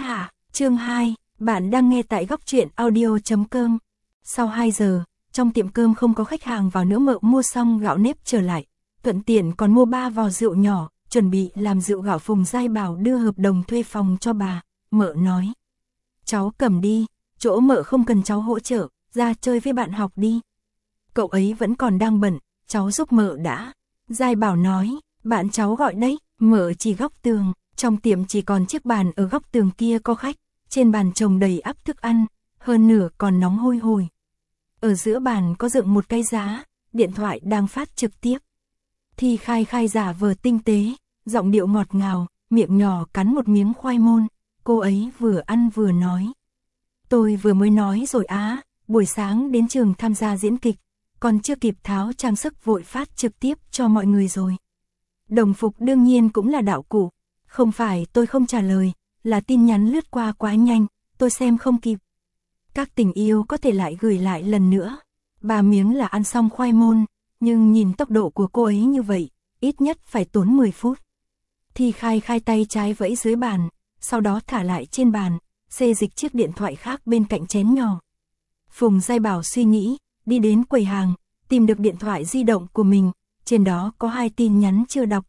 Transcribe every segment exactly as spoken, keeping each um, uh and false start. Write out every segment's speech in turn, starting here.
hạ, chương hai, bạn đang nghe tại góc truyện audio chấm com. Sau hai giờ, trong tiệm cơm không có khách hàng vào nữa, Mợ mua xong gạo nếp trở lại, thuận tiện còn mua ba vò rượu nhỏ, chuẩn bị làm rượu gạo. Phùng Giai Bảo đưa hợp đồng thuê phòng cho bà, Mợ nói. Cháu cầm đi, chỗ Mợ không cần cháu hỗ trợ, ra chơi với bạn học đi. Cậu ấy vẫn còn đang bận, cháu giúp Mợ đã. Giai Bảo nói, bạn cháu gọi đấy. Mợ chỉ góc tường, trong tiệm chỉ còn chiếc bàn ở góc tường kia có khách, trên bàn chồng đầy ắp thức ăn, hơn nửa còn nóng hôi hổi. Ở giữa bàn có dựng một cái giá, điện thoại đang phát trực tiếp. Thi Khai Khai giả vờ tinh tế, giọng điệu ngọt ngào, miệng nhỏ cắn một miếng khoai môn, cô ấy vừa ăn vừa nói. Tôi vừa mới nói rồi á, buổi sáng đến trường tham gia diễn kịch, còn chưa kịp tháo trang sức vội phát trực tiếp cho mọi người rồi. Đồng phục đương nhiên cũng là đạo cụ, không phải tôi không trả lời, là tin nhắn lướt qua quá nhanh, tôi xem không kịp. Các tình yêu có thể lại gửi lại lần nữa. Ba miếng là ăn xong khoai môn, nhưng nhìn tốc độ của cô ấy như vậy, ít nhất phải tốn mười phút. Thi Khai Khai tay trái vẫy dưới bàn, sau đó thả lại trên bàn, xê dịch chiếc điện thoại khác bên cạnh chén nhỏ. Phùng Giai Bảo suy nghĩ, đi đến quầy hàng, tìm được điện thoại di động của mình, trên đó có hai tin nhắn chưa đọc.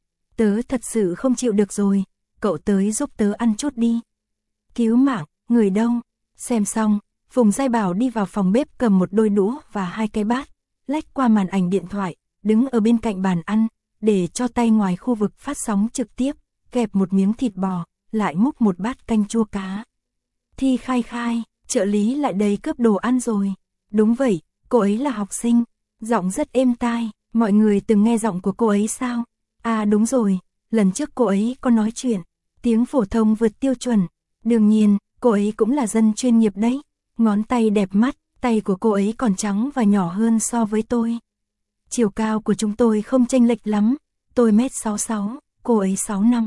Tớ thật sự không chịu được rồi, cậu tới giúp tớ ăn chút đi. Cứu mạng, người đâu? Xem xong, Phùng Giai Bảo đi vào phòng bếp cầm một đôi đũa và hai cái bát, lách qua màn ảnh điện thoại, đứng ở bên cạnh bàn ăn, để cho tay ngoài khu vực phát sóng trực tiếp, kẹp một miếng thịt bò, lại múc một bát canh chua cá. Thi Khai Khai, trợ lý lại đầy cướp đồ ăn rồi. Đúng vậy, cô ấy là học sinh, giọng rất êm tai, mọi người từng nghe giọng của cô ấy sao? À đúng rồi, lần trước cô ấy có nói chuyện, tiếng phổ thông vượt tiêu chuẩn. Đương nhiên, cô ấy cũng là dân chuyên nghiệp đấy. Ngón tay đẹp mắt, tay của cô ấy còn trắng và nhỏ hơn so với tôi. Chiều cao của chúng tôi không chênh lệch lắm, tôi mét sáu sáu, cô ấy sáu năm.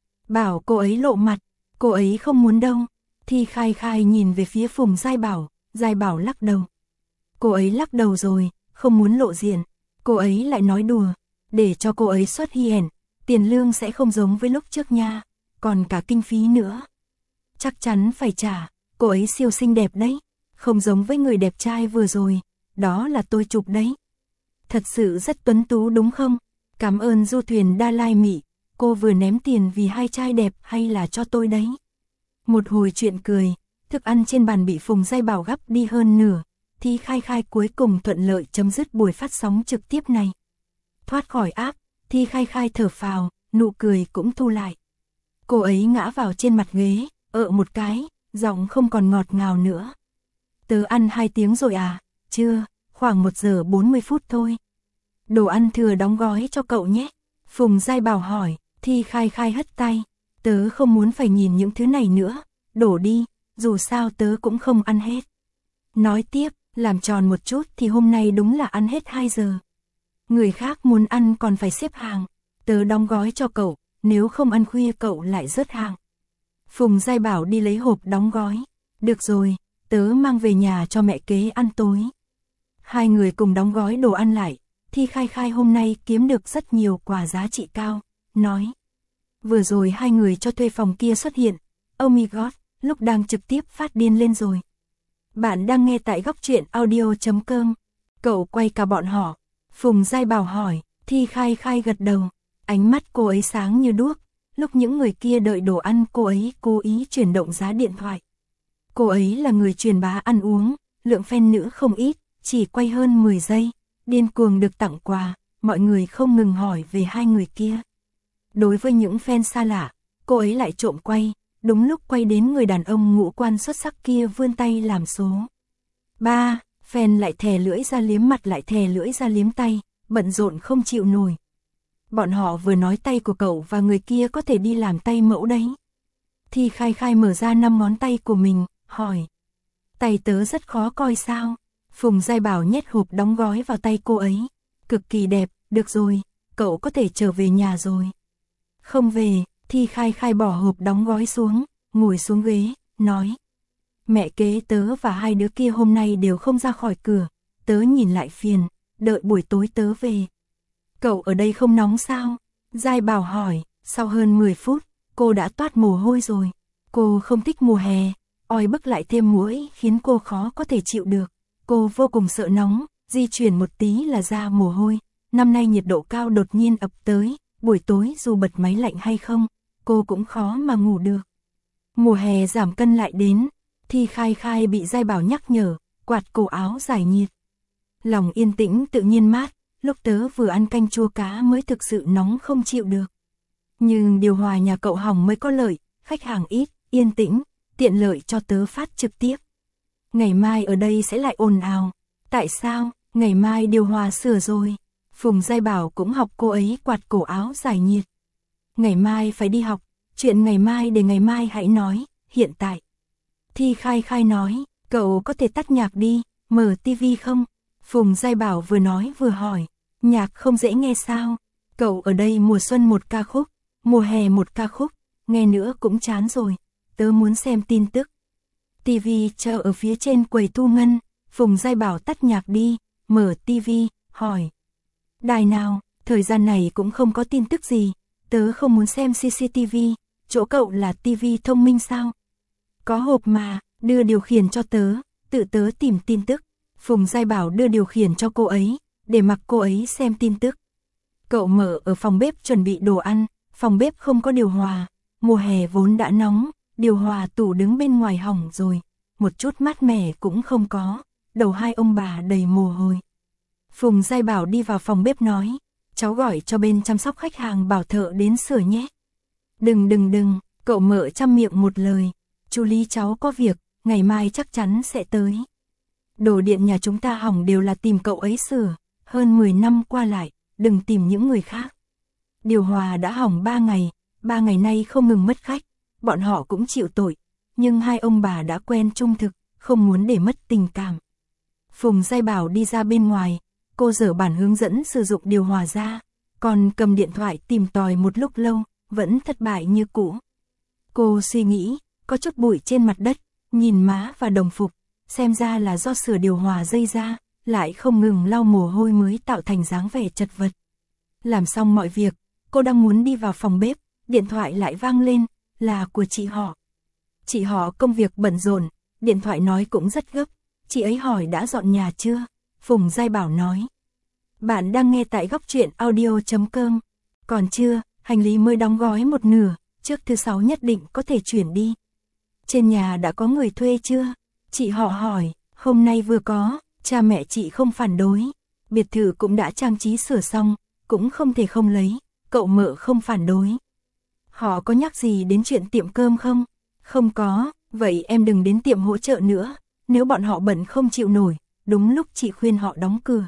Bảo cô ấy lộ mặt, cô ấy không muốn đâu. Thi Khai Khai nhìn về phía Phùng Giai Bảo, Giai Bảo lắc đầu. Cô ấy lắc đầu rồi, không muốn lộ diện. Cô ấy lại nói đùa, để cho cô ấy xuất hiện, tiền lương sẽ không giống với lúc trước nha, còn cả kinh phí nữa. Chắc chắn phải trả, cô ấy siêu xinh đẹp đấy, không giống với người đẹp trai vừa rồi, đó là tôi chụp đấy. Thật sự rất tuấn tú đúng không? Cảm ơn du thuyền Đa Lai Mỹ, cô vừa ném tiền vì hai trai đẹp hay là cho tôi đấy? Một hồi chuyện cười, thức ăn trên bàn bị Phùng Giai Bảo gắp đi hơn nửa, Thi Khai Khai cuối cùng thuận lợi chấm dứt buổi phát sóng trực tiếp này. Thoát khỏi áp, Thi Khai Khai thở phào, nụ cười cũng thu lại. Cô ấy ngã vào trên mặt ghế, ợ một cái, giọng không còn ngọt ngào nữa. Tớ ăn hai tiếng rồi à? Chưa, khoảng một giờ bốn mươi phút thôi. Đồ ăn thừa đóng gói cho cậu nhé. Phùng Giai Bảo hỏi, Thi Khai Khai hất tay. Tớ không muốn phải nhìn những thứ này nữa, đổ đi, dù sao tớ cũng không ăn hết. Nói tiếp, làm tròn một chút thì hôm nay đúng là ăn hết hai giờ. Người khác muốn ăn còn phải xếp hàng, tớ đóng gói cho cậu, nếu không ăn khuya cậu lại rớt hàng. Phùng Giai Bảo đi lấy hộp đóng gói. Được rồi, tớ mang về nhà cho mẹ kế ăn tối. Hai người cùng đóng gói đồ ăn lại. Thi Khai Khai hôm nay kiếm được rất nhiều quà giá trị cao, nói. Vừa rồi hai người cho thuê phòng kia xuất hiện. Oh my god, lúc đang trực tiếp phát điên lên rồi. Bạn đang nghe tại góc truyện audio chấm com. Cậu quay cả bọn họ. Phùng Giai Bảo hỏi, Thi Khai Khai gật đầu. Ánh mắt cô ấy sáng như đuốc. Lúc những người kia đợi đồ ăn cô ấy cố ý chuyển động giá điện thoại. Cô ấy là người truyền bá ăn uống, lượng fan nữ không ít, chỉ quay hơn mười giây, điên cuồng được tặng quà, mọi người không ngừng hỏi về hai người kia. Đối với những fan xa lạ, cô ấy lại trộm quay, đúng lúc quay đến người đàn ông ngũ quan xuất sắc kia vươn tay làm số. Ba, fan lại thè lưỡi ra liếm mặt lại thè lưỡi ra liếm tay, bận rộn không chịu nổi. Bọn họ vừa nói tay của cậu và người kia có thể đi làm tay mẫu đấy. Thi Khai Khai mở ra năm ngón tay của mình, hỏi. Tay tớ rất khó coi sao? Phùng Giai Bảo nhét hộp đóng gói vào tay cô ấy. Cực kỳ đẹp, được rồi, cậu có thể trở về nhà rồi. Không về, Thi Khai Khai bỏ hộp đóng gói xuống, ngồi xuống ghế, nói. Mẹ kế tớ và hai đứa kia hôm nay đều không ra khỏi cửa, tớ nhìn lại phiền, đợi buổi tối tớ về. Cậu ở đây không nóng sao? Giai Bảo hỏi, sau hơn mười phút, cô đã toát mồ hôi rồi. Cô không thích mùa hè, oi bức lại thêm muỗi khiến cô khó có thể chịu được. Cô vô cùng sợ nóng, di chuyển một tí là ra mồ hôi. Năm nay nhiệt độ cao đột nhiên ập tới, buổi tối dù bật máy lạnh hay không, cô cũng khó mà ngủ được. Mùa hè giảm cân lại đến, Thi Khai Khai bị Giai Bảo nhắc nhở, quạt cổ áo giải nhiệt. Lòng yên tĩnh tự nhiên mát, lúc tớ vừa ăn canh chua cá mới thực sự nóng không chịu được. Nhưng điều hòa nhà cậu hỏng mới có lợi, khách hàng ít, yên tĩnh, tiện lợi cho tớ phát trực tiếp. Ngày mai ở đây sẽ lại ồn ào. Tại sao? Ngày mai điều hòa sửa rồi. Phùng Giai Bảo cũng học cô ấy quạt cổ áo giải nhiệt. Ngày mai phải đi học, chuyện ngày mai để ngày mai hãy nói, hiện tại. Thi Khai Khai nói, cậu có thể tắt nhạc đi, mở tivi không? Phùng Giai Bảo vừa nói vừa hỏi, nhạc không dễ nghe sao? Cậu ở đây mùa xuân một ca khúc, mùa hè một ca khúc, nghe nữa cũng chán rồi, tớ muốn xem tin tức. Tivi chờ ở phía trên quầy thu ngân, Phùng Giai Bảo tắt nhạc đi, mở tivi, hỏi. Đài nào, thời gian này cũng không có tin tức gì, tớ không muốn xem xê xê tê vê, chỗ cậu là tivi thông minh sao? Có hộp mà, đưa điều khiển cho tớ, tự tớ tìm tin tức. Phùng Giai Bảo đưa điều khiển cho cô ấy, để mặc cô ấy xem tin tức. Cậu mở ở phòng bếp chuẩn bị đồ ăn, phòng bếp không có điều hòa, mùa hè vốn đã nóng, điều hòa tủ đứng bên ngoài hỏng rồi, một chút mát mẻ cũng không có, đầu hai ông bà đầy mồ hôi. Phùng Giai Bảo đi vào phòng bếp nói, cháu gọi cho bên chăm sóc khách hàng bảo thợ đến sửa nhé. Đừng đừng đừng, cậu mở trăm miệng một lời, chú Lý cháu có việc, ngày mai chắc chắn sẽ tới. Đồ điện nhà chúng ta hỏng đều là tìm cậu ấy sửa, hơn mười năm qua lại, đừng tìm những người khác. Điều hòa đã hỏng ba ngày, ba ngày nay không ngừng mất khách, bọn họ cũng chịu tội, nhưng hai ông bà đã quen trung thực, không muốn để mất tình cảm. Phùng Giai Bảo đi ra bên ngoài, cô dở bản hướng dẫn sử dụng điều hòa ra, còn cầm điện thoại tìm tòi một lúc lâu, vẫn thất bại như cũ. Cô suy nghĩ, có chút bụi trên mặt đất, nhìn má và đồng phục, xem ra là do sửa điều hòa dây ra, lại không ngừng lau mồ hôi mới tạo thành dáng vẻ chật vật. Làm xong mọi việc, cô đang muốn đi vào phòng bếp, điện thoại lại vang lên, là của chị họ. Chị họ công việc bận rộn, điện thoại nói cũng rất gấp, chị ấy hỏi đã dọn nhà chưa? Phùng Giai Bảo nói. Bạn đang nghe tại góc truyện audio chấm com. Còn chưa, hành lý mới đóng gói một nửa, trước thứ sáu nhất định có thể chuyển đi. Trên nhà đã có người thuê chưa? Chị họ hỏi, hôm nay vừa có, cha mẹ chị không phản đối. Biệt thự cũng đã trang trí sửa xong, cũng không thể không lấy, cậu mợ không phản đối. Họ có nhắc gì đến chuyện tiệm cơm không? Không có, vậy em đừng đến tiệm hỗ trợ nữa, nếu bọn họ bận không chịu nổi, đúng lúc chị khuyên họ đóng cửa.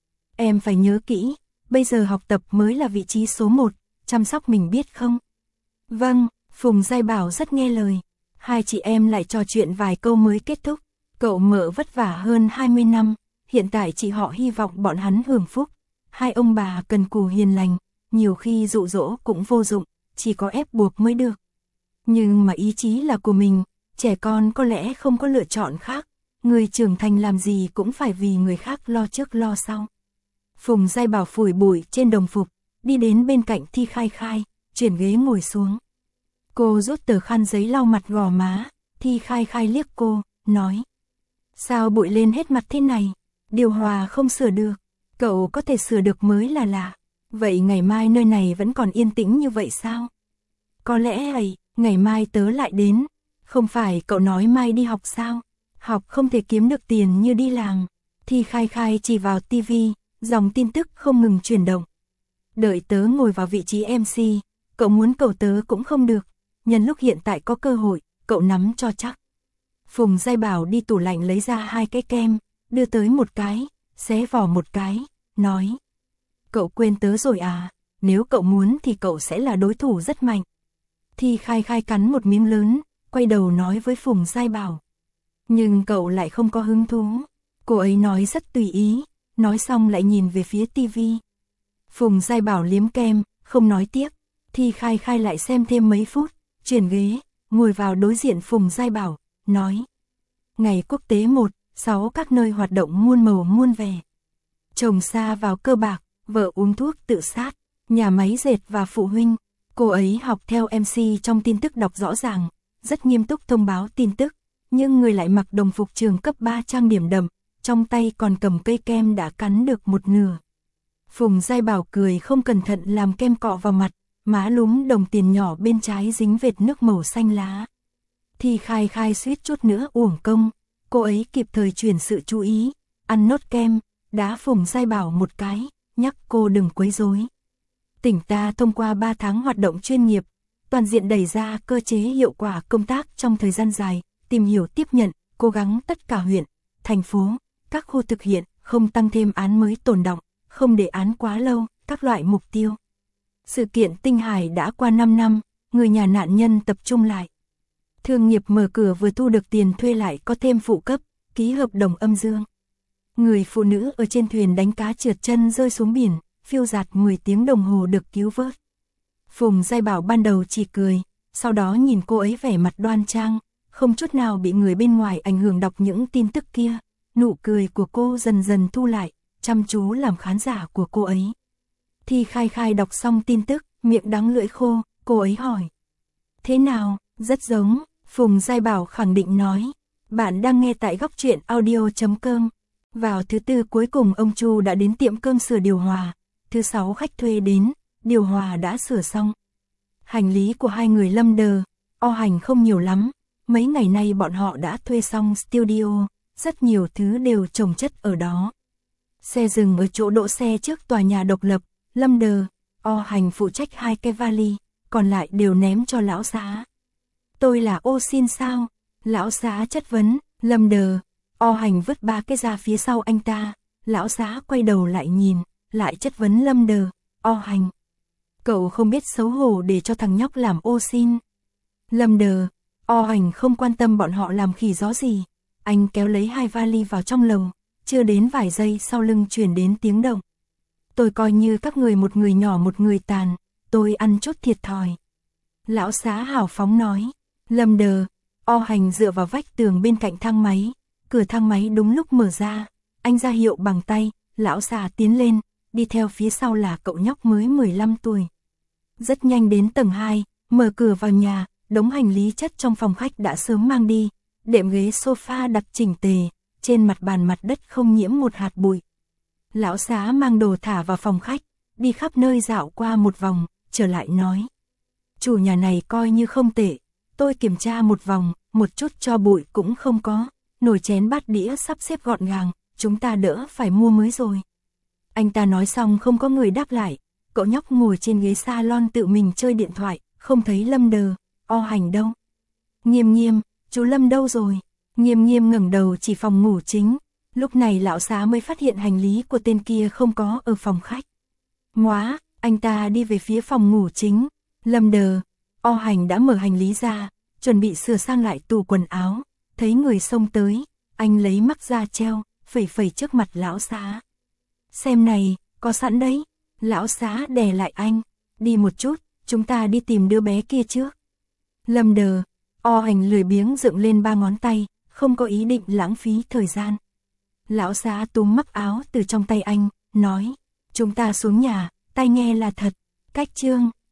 Em phải nhớ kỹ, bây giờ học tập mới là vị trí số một, chăm sóc mình biết không? Vâng, Phùng Giai Bảo rất nghe lời. Hai chị em lại trò chuyện vài câu mới kết thúc. Cậu mợ vất vả hơn hai mươi năm, hiện tại chị họ hy vọng bọn hắn hưởng phúc. Hai ông bà cần cù hiền lành, nhiều khi dụ dỗ cũng vô dụng, chỉ có ép buộc mới được. Nhưng mà ý chí là của mình, trẻ con có lẽ không có lựa chọn khác. Người trưởng thành làm gì cũng phải vì người khác lo trước lo sau. Phùng Giai Bảo phủi bụi trên đồng phục, đi đến bên cạnh Thi Khai Khai, chuyển ghế ngồi xuống. Cô rút tờ khăn giấy lau mặt gò má, Thi Khai Khai liếc cô, nói. Sao bụi lên hết mặt thế này? Điều hòa không sửa được, cậu có thể sửa được mới là lạ. Vậy ngày mai nơi này vẫn còn yên tĩnh như vậy sao? Có lẽ ấy, ngày mai tớ lại đến. Không phải cậu nói mai đi học sao? Học không thể kiếm được tiền như đi làm. Thi Khai Khai chỉ vào tivi, dòng tin tức không ngừng chuyển động. Đợi tớ ngồi vào vị trí em xê, cậu muốn cầu tớ cũng không được. Nhân lúc hiện tại có cơ hội, cậu nắm cho chắc. Phùng Giai Bảo đi tủ lạnh lấy ra hai cái kem, đưa tới một cái, xé vỏ một cái, nói. Cậu quên tớ rồi à, nếu cậu muốn thì cậu sẽ là đối thủ rất mạnh. Thi Khai Khai cắn một miếng lớn, quay đầu nói với Phùng Giai Bảo. Nhưng cậu lại không có hứng thú. Cô ấy nói rất tùy ý, nói xong lại nhìn về phía tivi. Phùng Giai Bảo liếm kem, không nói tiếp. Thi Khai Khai lại xem thêm mấy phút, chuyển ghế, ngồi vào đối diện Phùng Giai Bảo, nói. Ngày quốc tế một, sáu các nơi hoạt động muôn màu muôn vẻ. Chồng xa vào cơ bạc, vợ uống thuốc tự sát, nhà máy dệt và phụ huynh. Cô ấy học theo em xê trong tin tức đọc rõ ràng, rất nghiêm túc thông báo tin tức, nhưng người lại mặc đồng phục trường cấp ba trang điểm đậm, trong tay còn cầm cây kem đã cắn được một nửa. Phùng Giai Bảo cười không cẩn thận làm kem cọ vào mặt, má lúm đồng tiền nhỏ bên trái dính vệt nước màu xanh lá. Thì Khai Khai suýt chút nữa uổng công, cô ấy kịp thời chuyển sự chú ý, ăn nốt kem, đá Phùng Giai Bảo một cái, nhắc cô đừng quấy rối. Tỉnh ta thông qua ba tháng hoạt động chuyên nghiệp, toàn diện đẩy ra cơ chế hiệu quả công tác trong thời gian dài, tìm hiểu tiếp nhận, cố gắng tất cả huyện, thành phố, các khu thực hiện, không tăng thêm án mới tồn đọng, không để án quá lâu, các loại mục tiêu. Sự kiện Tinh Hải đã qua năm năm, người nhà nạn nhân tập trung lại. Thương nghiệp mở cửa vừa thu được tiền thuê lại có thêm phụ cấp, ký hợp đồng âm dương. Người phụ nữ ở trên thuyền đánh cá trượt chân rơi xuống biển, phiêu dạt mười tiếng đồng hồ được cứu vớt. Phùng Giai Bảo ban đầu chỉ cười, sau đó nhìn cô ấy vẻ mặt đoan trang, không chút nào bị người bên ngoài ảnh hưởng đọc những tin tức kia. Nụ cười của cô dần dần thu lại, chăm chú làm khán giả của cô ấy. Thì Khai Khai đọc xong tin tức, miệng đắng lưỡi khô, cô ấy hỏi. Thế nào, rất giống, Phùng Giai Bảo khẳng định nói. Bạn đang nghe tại góc truyện audio chấm com. Vào thứ tư cuối cùng ông Chu đã đến tiệm cơm sửa điều hòa. Thứ sáu khách thuê đến, điều hòa đã sửa xong. Hành lý của hai người Lâm Đờ, O Hành không nhiều lắm. Mấy ngày nay bọn họ đã thuê xong studio, rất nhiều thứ đều chồng chất ở đó. Xe dừng ở chỗ đỗ xe trước tòa nhà độc lập, Lâm Đờ, O Hành phụ trách hai cái vali, còn lại đều ném cho lão xã. Tôi là ô xin sao? Lão xã chất vấn, Lâm Đờ, O Hành vứt ba cái ra phía sau anh ta, lão xã quay đầu lại nhìn, lại chất vấn Lâm Đờ, O Hành. Cậu không biết xấu hổ để cho thằng nhóc làm ô xin. Lâm Đờ, O Hành không quan tâm bọn họ làm khỉ gió gì, anh kéo lấy hai vali vào trong lồng, chưa đến vài giây sau lưng truyền đến tiếng động. Tôi coi như các người một người nhỏ một người tàn, tôi ăn chút thiệt thòi. Lão xã hào phóng nói, Lâm Đờ, O Hành dựa vào vách tường bên cạnh thang máy, cửa thang máy đúng lúc mở ra, anh ra hiệu bằng tay, lão xã tiến lên, đi theo phía sau là cậu nhóc mới mười lăm tuổi. Rất nhanh đến tầng hai, mở cửa vào nhà, đống hành lý chất trong phòng khách đã sớm mang đi, đệm ghế sofa đặt chỉnh tề, trên mặt bàn mặt đất không nhiễm một hạt bụi. Lão xã mang đồ thả vào phòng khách, đi khắp nơi dạo qua một vòng, trở lại nói. Chủ nhà này coi như không tệ, tôi kiểm tra một vòng, một chút cho bụi cũng không có, nồi chén bát đĩa sắp xếp gọn gàng, chúng ta đỡ phải mua mới rồi. Anh ta nói xong không có người đáp lại, cậu nhóc ngồi trên ghế salon tự mình chơi điện thoại, không thấy Lâm Đờ, O Hành đâu. Nghiêm Nghiêm, chú Lâm đâu rồi? Nghiêm Nghiêm ngẩng đầu chỉ phòng ngủ chính, lúc này lão xã mới phát hiện hành lý của tên kia không có ở phòng khách. Ngoá, anh ta đi về phía phòng ngủ chính, Lâm Đờ, O Hành đã mở hành lý ra, chuẩn bị sửa sang lại tủ quần áo, thấy người xông tới, anh lấy mắc ra treo, phẩy phẩy trước mặt lão xã. Xem này, có sẵn đấy, lão xã đè lại anh, đi một chút, chúng ta đi tìm đứa bé kia trước. Lâm Đờ, O Hành lười biếng dựng lên ba ngón tay, không có ý định lãng phí thời gian. Lão xã túm mắc áo từ trong tay anh, nói, chúng ta xuống nhà, tai nghe là thật, cách chương.